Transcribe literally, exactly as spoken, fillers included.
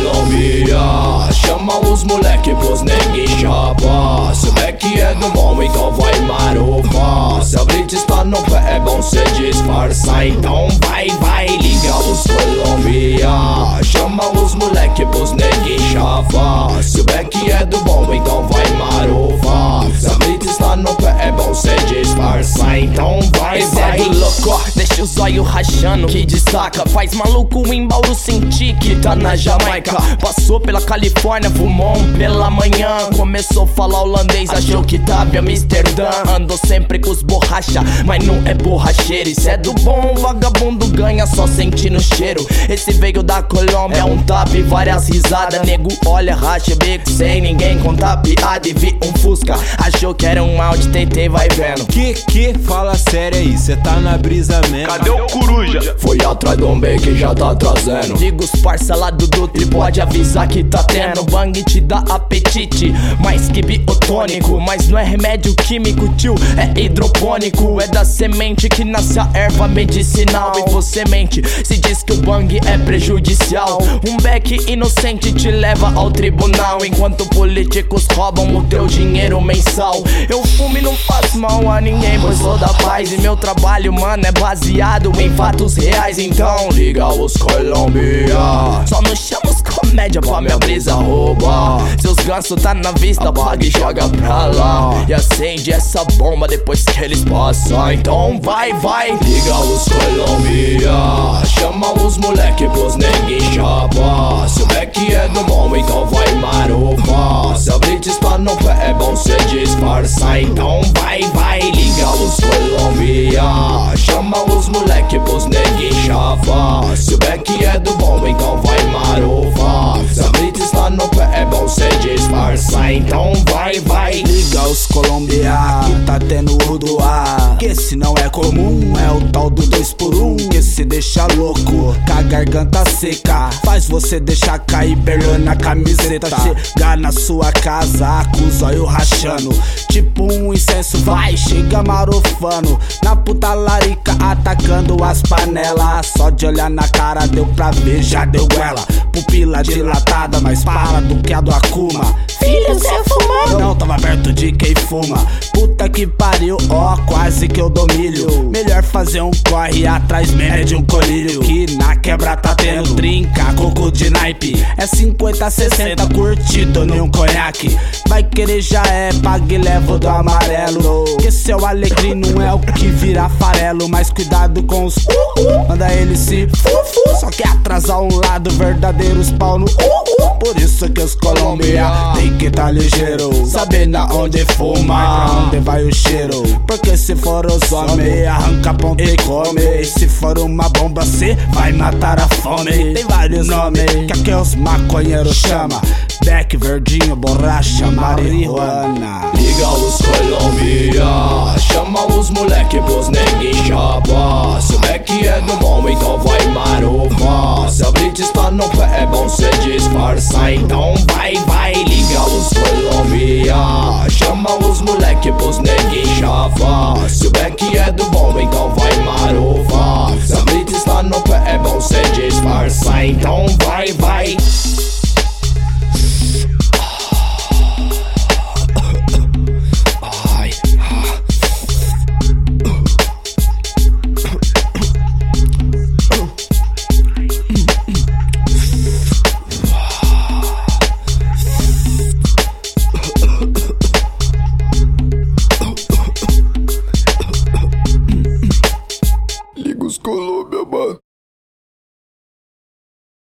Colômbia, chama os moleque pros negue chapa. Se o beck é do bom, então vai marofar. Se a blitz está no pé, é bom cê disfarçar. Então vai, vai, liga os Colômbia, chama os moleque pros negue chapa. Se o beck é do bom, então vai marofar. Se a blitz está no pé, é bom cê disfarçar. Então vai, Esse vai. é do louco, deixa o zóio rachando, que destaca. Faz maluco em Bauru sentir que tá na Jamaica. Passou pela Califórnia, fumou um pela manhã. Começou a falar holandês, achou que tava em Amsterdã. Andou sempre com os borracha, mas não é borracheiro. Isso é do bom, vagabundo ganha só sentindo o cheiro. Esse veio da Colômbia, é um tap e várias risadas. Nego olha, racha bico, sem ninguém contar piada. E vi um Fusca, achou que era um Audi, tentei, vai vendo. Que que? Fala sério aí, cê tá na brisa mesmo. Cadê o coruja? Foi atrás do bem que já tá trazendo. Diga os parça lá do Dutri, pode avisar que tá tendo. Bang te dá apetite, mais que biotônico. Mas não é remédio químico, tio, é hidropônico. É da semente que nasce a erva medicinal. E você mente, se diz que o bang é prejudicial. Um beck inocente te leva ao tribunal, enquanto políticos roubam o teu dinheiro mensal. Eu fumo e não faço mal a ninguém, pois sou da paz. E meu trabalho, mano, é baseado em fatos reais. Então liga os Colômbia, só não chama os comédia pra minha brisa roubar. Seus gansos tá na vista, apaga e joga pra lá. E acende essa bomba depois que eles passam. Então vai, vai. liga os Colômbia, chama os moleque pros negue chapa. Se o beck é do bom, então vai marofar. Se a blitz está no pé, é bom cê disfarçar. Então vai, vai, liga os Colômbia, chama os moleque pros negue chapa. Se o beck é do bom, então vai marofar. Se a blitz está no pé, é bom cê disfarçar. Então vai, vai. Liga os Colômbia, que tá tendo o do ar. Que esse não é comum, é o tal do dois por um. Que se deixa louco, com a garganta seca, faz você deixar cair perna na camiseta. Chegar na sua casa, com o zóio rachando, tipo um incenso, vai, chega marofando. Na puta larica, atacando as panelas. Só de olhar na cara deu pra ver, já deu ela. Pupila dilatada, mais para do que a do Akuma. Filho, cê é fumado? Não, tava perto de quem fuma. Puta que pariu, ó, quase que eu dou milho. Melhor fazer um corre atrás mesmo de um colírio. Que na quebra tá tendo trinca, coco de naipe. É cinquenta, sessenta, curtido nenhum conhaque. Vai querer já é, pague e leva do amarelo. Que seu alecrim não é o que vira farelo. Mas cuidado com os uh, uh, manda ele se fufu. Só quer atrasar um lado, verdadeiros pau no uh, uh. Por isso que os Colômbia tem que tá ligeiro, sabendo aonde fuma, pra onde vai o cheiro. Porque se for os homens, arranca a ponta e come. E se for uma bomba, cê vai matar a fome. Tem vários nomes que aqui os maconheiros chama: beck, verdinho, borracha, marihuana. Liga os Colômbia, chama os moleque pros negue chapa. Se o beck é do bom, então vai marofar. Se a blitz está no pé, é bom cê disfarçar. Então vai, vai, liga os Colômbia, chama os moleque pros negue chapa. Se o beck é do bom, então vai marofar. Se a blitz está no pé, é bom cê disfarçar. Então vai, vai. Colômbia, mano.